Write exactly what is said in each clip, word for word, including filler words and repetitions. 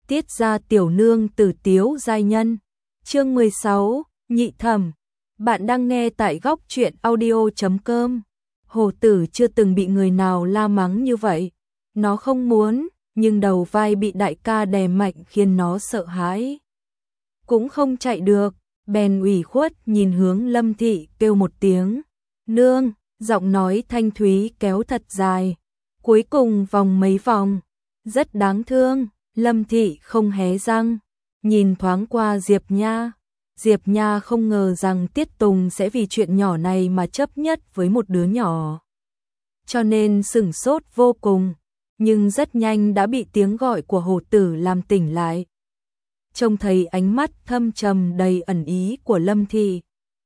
Tiết gia tiểu nương tử tiếu giai nhân. Chương mười sáu, nhị thẩm. Bạn đang nghe tại góc truyện audio chấm com. Hồ Tử chưa từng bị người nào la mắng như vậy. Nó không muốn, nhưng đầu vai bị đại ca đè mạnh khiến nó sợ hãi. Cũng không chạy được, bèn ủy khuất nhìn hướng Lâm Thị kêu một tiếng. Nương, giọng nói thanh thúy kéo thật dài. Cuối cùng vòng mấy vòng, rất đáng thương. Lâm Thị không hé răng, nhìn thoáng qua Diệp Nha. Diệp Nha không ngờ rằng Tiết Tùng sẽ vì chuyện nhỏ này mà chấp nhất với một đứa nhỏ. Cho nên sửng sốt vô cùng, nhưng rất nhanh đã bị tiếng gọi của Hồ Tử làm tỉnh lại. Trông thấy ánh mắt thâm trầm đầy ẩn ý của Lâm Thị,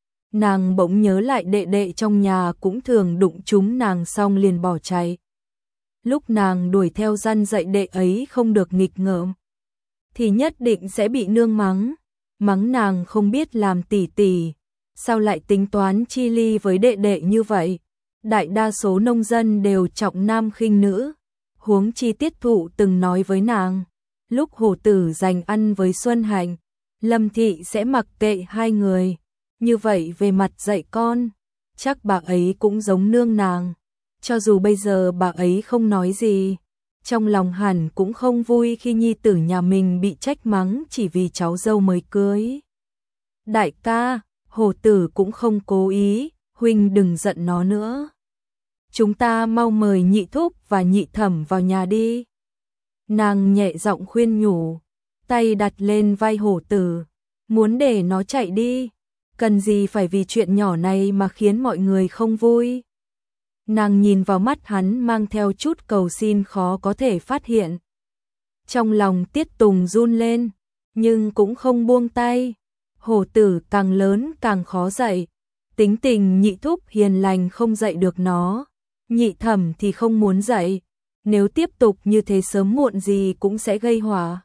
nàng bỗng nhớ lại đệ đệ trong nhà cũng thường đụng trúng nàng xong liền bỏ chạy. Lúc nàng đuổi theo răn dạy đệ ấy không được nghịch ngợm, thì nhất định sẽ bị nương mắng. Mắng nàng không biết làm tỉ tỉ, sao lại tính toán chi ly với đệ đệ như vậy. Đại đa số nông dân đều trọng nam khinh nữ, huống chi Tiết Thụ từng nói với nàng, lúc Hồ Tử giành ăn với Xuân Hạnh, Lâm Thị sẽ mặc kệ hai người. Như vậy về mặt dạy con, chắc bà ấy cũng giống nương nàng. Cho dù bây giờ bà ấy không nói gì, trong lòng hẳn cũng không vui khi nhi tử nhà mình bị trách mắng chỉ vì cháu dâu mới cưới. Đại ca, Hồ Tử cũng không cố ý, huynh đừng giận nó nữa. Chúng ta mau mời nhị thúc và nhị thẩm vào nhà đi. Nàng nhẹ giọng khuyên nhủ, tay đặt lên vai Hồ Tử, muốn để nó chạy đi. Cần gì phải vì chuyện nhỏ này mà khiến mọi người không vui. Nàng nhìn vào mắt hắn mang theo chút cầu xin khó có thể phát hiện. Trong lòng Tiết Tùng run lên, nhưng cũng không buông tay. Hồ Tử càng lớn càng khó dạy. Tính tình nhị thúc hiền lành không dạy được nó. Nhị thẩm thì không muốn dạy. Nếu tiếp tục như thế sớm muộn gì cũng sẽ gây họa.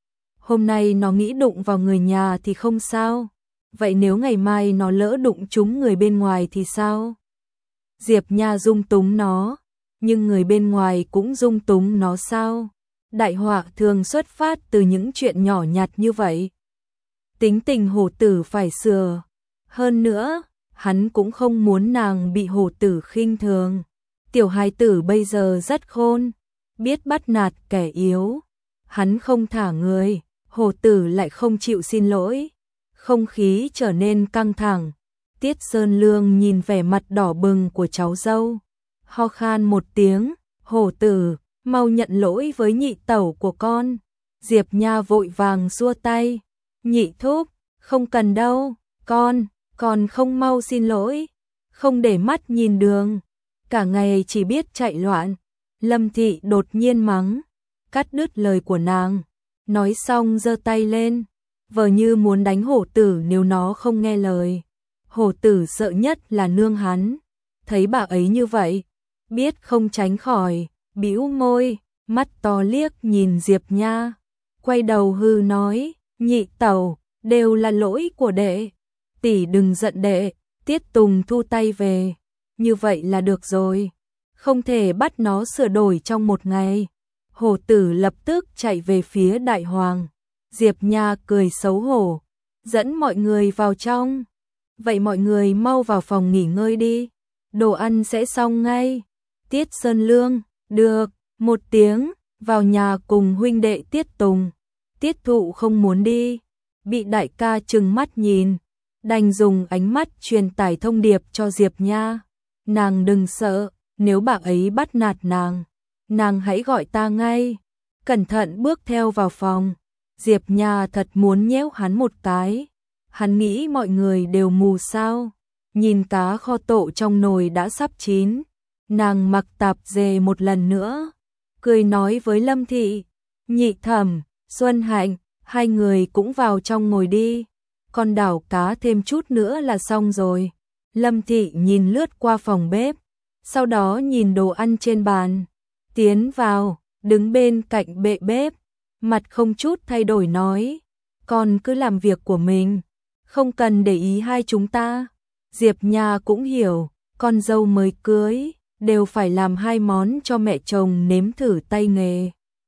Hôm nay nó nghĩ đụng vào người nhà thì không sao. Vậy nếu ngày mai nó lỡ đụng trúng người bên ngoài thì sao? Diệp Nha dung túng nó, nhưng người bên ngoài cũng dung túng nó sao? Đại họa thường xuất phát từ những chuyện nhỏ nhặt như vậy. Tính tình Hồ Tử phải sửa. Hơn nữa, hắn cũng không muốn nàng bị Hồ Tử khinh thường. Tiểu hài tử bây giờ rất khôn, biết bắt nạt kẻ yếu. Hắn không thả người, Hồ Tử lại không chịu xin lỗi. Không khí trở nên căng thẳng. Tiết Sơn Lương nhìn vẻ mặt đỏ bừng của cháu dâu, ho khan một tiếng. Hồ Tử, mau nhận lỗi với nhị tẩu của con. Diệp Nha vội vàng xua tay. Nhị thúc, không cần đâu, con, con không mau xin lỗi. Không để mắt nhìn đường, cả ngày chỉ biết chạy loạn. Lâm Thị đột nhiên mắng, cắt đứt lời của nàng. Nói xong giơ tay lên, vờ như muốn đánh Hồ Tử nếu nó không nghe lời. Hồ Tử sợ nhất là nương hắn, thấy bà ấy như vậy, biết không tránh khỏi, bĩu môi, mắt to liếc nhìn Diệp Nha, quay đầu hư nói, nhị tẩu, đều là lỗi của đệ, tỷ đừng giận đệ. Tiết Tùng thu tay về, như vậy là được rồi, không thể bắt nó sửa đổi trong một ngày. Hồ Tử lập tức chạy về phía Đại Hoàng. Diệp Nha cười xấu hổ, dẫn mọi người vào trong. Vậy mọi người mau vào phòng nghỉ ngơi đi, đồ ăn sẽ xong ngay. Tiết Sơn Lương, được, một tiếng, vào nhà cùng huynh đệ Tiết Tùng. Tiết Thụ không muốn đi, bị đại ca trừng mắt nhìn, đành dùng ánh mắt truyền tải thông điệp cho Diệp Nha. Nàng đừng sợ, nếu bà ấy bắt nạt nàng, nàng hãy gọi ta ngay. Cẩn thận bước theo vào phòng. Diệp Nha thật muốn nhéo hắn một cái. Hắn nghĩ mọi người đều mù sao. Nhìn cá kho tộ trong nồi đã sắp chín, nàng mặc tạp dề một lần nữa, cười nói với Lâm Thị, nhị thẩm, Xuân Hạnh, hai người cũng vào trong ngồi đi, con đảo cá thêm chút nữa là xong rồi. Lâm Thị nhìn lướt qua phòng bếp, sau đó nhìn đồ ăn trên bàn, tiến vào, đứng bên cạnh bệ bếp, mặt không chút thay đổi nói, con cứ làm việc của mình, không cần để ý hai chúng ta. Diệp Nha cũng hiểu, con dâu mới cưới, đều phải làm hai món cho mẹ chồng nếm thử tay nghề.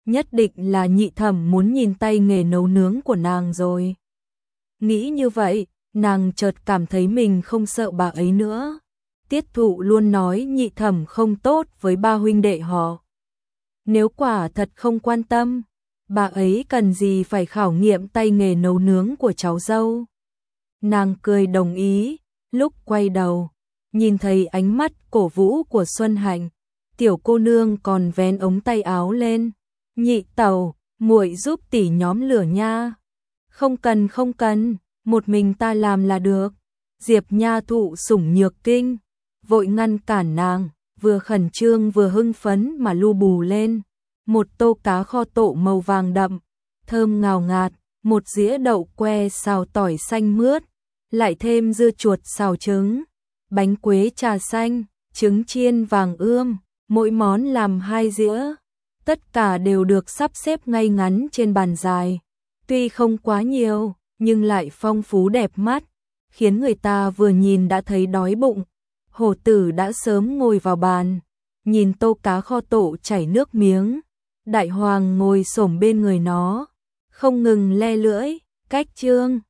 nhất định là Nhị Thẩm muốn nhìn tay nghề nấu nướng của nàng rồi. Nghĩ như vậy, nàng chợt cảm thấy mình không sợ bà ấy nữa. Tiết Thụ luôn nói Nhị Thẩm không tốt với ba huynh đệ họ. Nếu quả thật không quan tâm, bà ấy cần gì phải khảo nghiệm tay nghề nấu nướng của cháu dâu. Nàng cười đồng ý, lúc quay đầu, nhìn thấy ánh mắt cổ vũ của Xuân Hạnh, tiểu cô nương còn vén ống tay áo lên. Nhị tẩu, muội giúp tỷ nhóm lửa nha. Không cần không cần, một mình ta làm là được. Diệp Nha Thụ sủng nhược kinh, vội ngăn cản nàng, vừa khẩn trương vừa hưng phấn mà lu bù lên. Một tô cá kho tộ màu vàng đậm, thơm ngào ngạt, một dĩa đậu que xào tỏi xanh mướt, lại thêm dưa chuột xào trứng, bánh quế trà xanh, trứng chiên vàng ươm, mỗi món làm hai dĩa. Tất cả đều được sắp xếp ngay ngắn trên bàn dài. Tuy không quá nhiều, nhưng lại phong phú đẹp mắt, khiến người ta vừa nhìn đã thấy đói bụng. Hổ tử đã sớm ngồi vào bàn, nhìn tô cá kho tộ chảy nước miếng. Đại hoàng ngồi xổm bên người nó, không ngừng le lưỡi, cách trương.